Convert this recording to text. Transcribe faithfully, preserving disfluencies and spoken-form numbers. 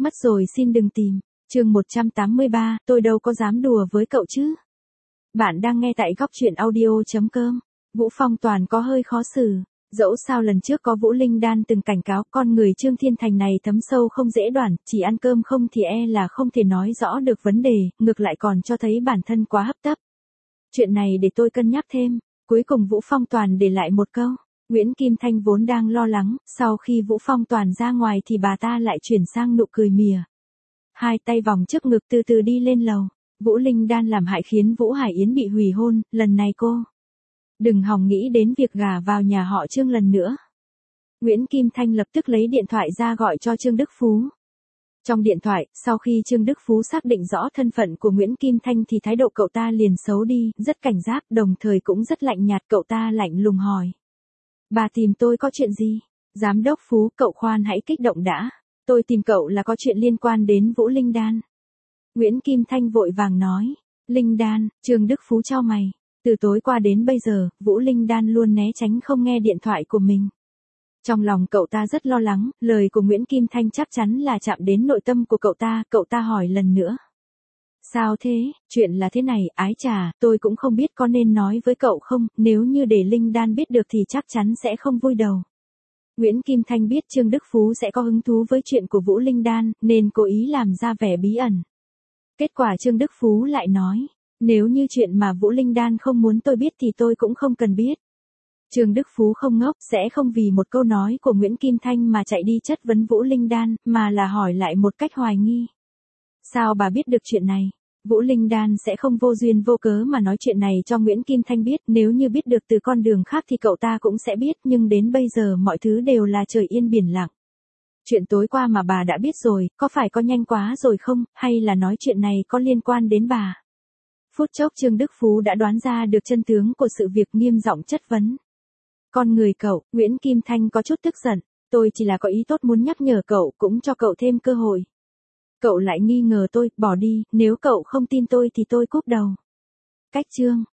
Mất rồi xin đừng tìm. Chương một trăm tám mươi ba, tôi đâu có dám đùa với cậu chứ. Bạn đang nghe tại góc truyện audio chấm com. Vũ Phong Toàn có hơi khó xử. Dẫu sao lần trước có Vũ Linh Đan từng cảnh cáo con người Trương Thiên Thành này thấm sâu không dễ đoản, chỉ ăn cơm không thì e là không thể nói rõ được vấn đề, ngược lại còn cho thấy bản thân quá hấp tấp. Chuyện này để tôi cân nhắc thêm. Cuối cùng Vũ Phong Toàn để lại một câu. Nguyễn Kim Thanh vốn đang lo lắng, sau khi Vũ Phong Toàn ra ngoài thì bà ta lại chuyển sang nụ cười mỉa. Hai tay vòng trước ngực từ từ đi lên lầu. Vũ Linh Đan làm hại khiến Vũ Hải Yến bị hủy hôn, lần này cô đừng hòng nghĩ đến việc gả vào nhà họ Trương lần nữa. Nguyễn Kim Thanh lập tức lấy điện thoại ra gọi cho Trương Đức Phú. Trong điện thoại, sau khi Trương Đức Phú xác định rõ thân phận của Nguyễn Kim Thanh thì thái độ cậu ta liền xấu đi, rất cảnh giác, đồng thời cũng rất lạnh nhạt. Cậu ta lạnh lùng hỏi. Bà tìm tôi có chuyện gì? Giám đốc Phú, cậu khoan hãy kích động đã. Tôi tìm cậu là có chuyện liên quan đến Vũ Linh Đan. Nguyễn Kim Thanh vội vàng nói. Linh Đan, Trương Đức Phú chau mày. Từ tối qua đến bây giờ, Vũ Linh Đan luôn né tránh không nghe điện thoại của mình. Trong lòng cậu ta rất lo lắng, lời của Nguyễn Kim Thanh chắc chắn là chạm đến nội tâm của cậu ta. Cậu ta hỏi lần nữa. Sao thế, chuyện là thế này, ái chà, tôi cũng không biết có nên nói với cậu không, nếu như để Linh Đan biết được thì chắc chắn sẽ không vui đầu. Nguyễn Kim Thanh biết Trương Đức Phú sẽ có hứng thú với chuyện của Vũ Linh Đan, nên cố ý làm ra vẻ bí ẩn. Kết quả Trương Đức Phú lại nói, nếu như chuyện mà Vũ Linh Đan không muốn tôi biết thì tôi cũng không cần biết. Trương Đức Phú không ngốc, sẽ không vì một câu nói của Nguyễn Kim Thanh mà chạy đi chất vấn Vũ Linh Đan, mà là hỏi lại một cách hoài nghi. Sao bà biết được chuyện này? Vũ Linh Đan sẽ không vô duyên vô cớ mà nói chuyện này cho Nguyễn Kim Thanh biết, nếu như biết được từ con đường khác thì cậu ta cũng sẽ biết, nhưng đến bây giờ mọi thứ đều là trời yên biển lặng. Chuyện tối qua mà bà đã biết rồi, có phải có nhanh quá rồi không, hay là nói chuyện này có liên quan đến bà? Phút chốc Trương Đức Phú đã đoán ra được chân tướng của sự việc, nghiêm giọng chất vấn. Con người cậu, Nguyễn Kim Thanh có chút tức giận, tôi chỉ là có ý tốt muốn nhắc nhở cậu, cũng cho cậu thêm cơ hội. Cậu lại nghi ngờ tôi, bỏ đi, nếu cậu không tin tôi thì tôi cúp đầu. Cách chương.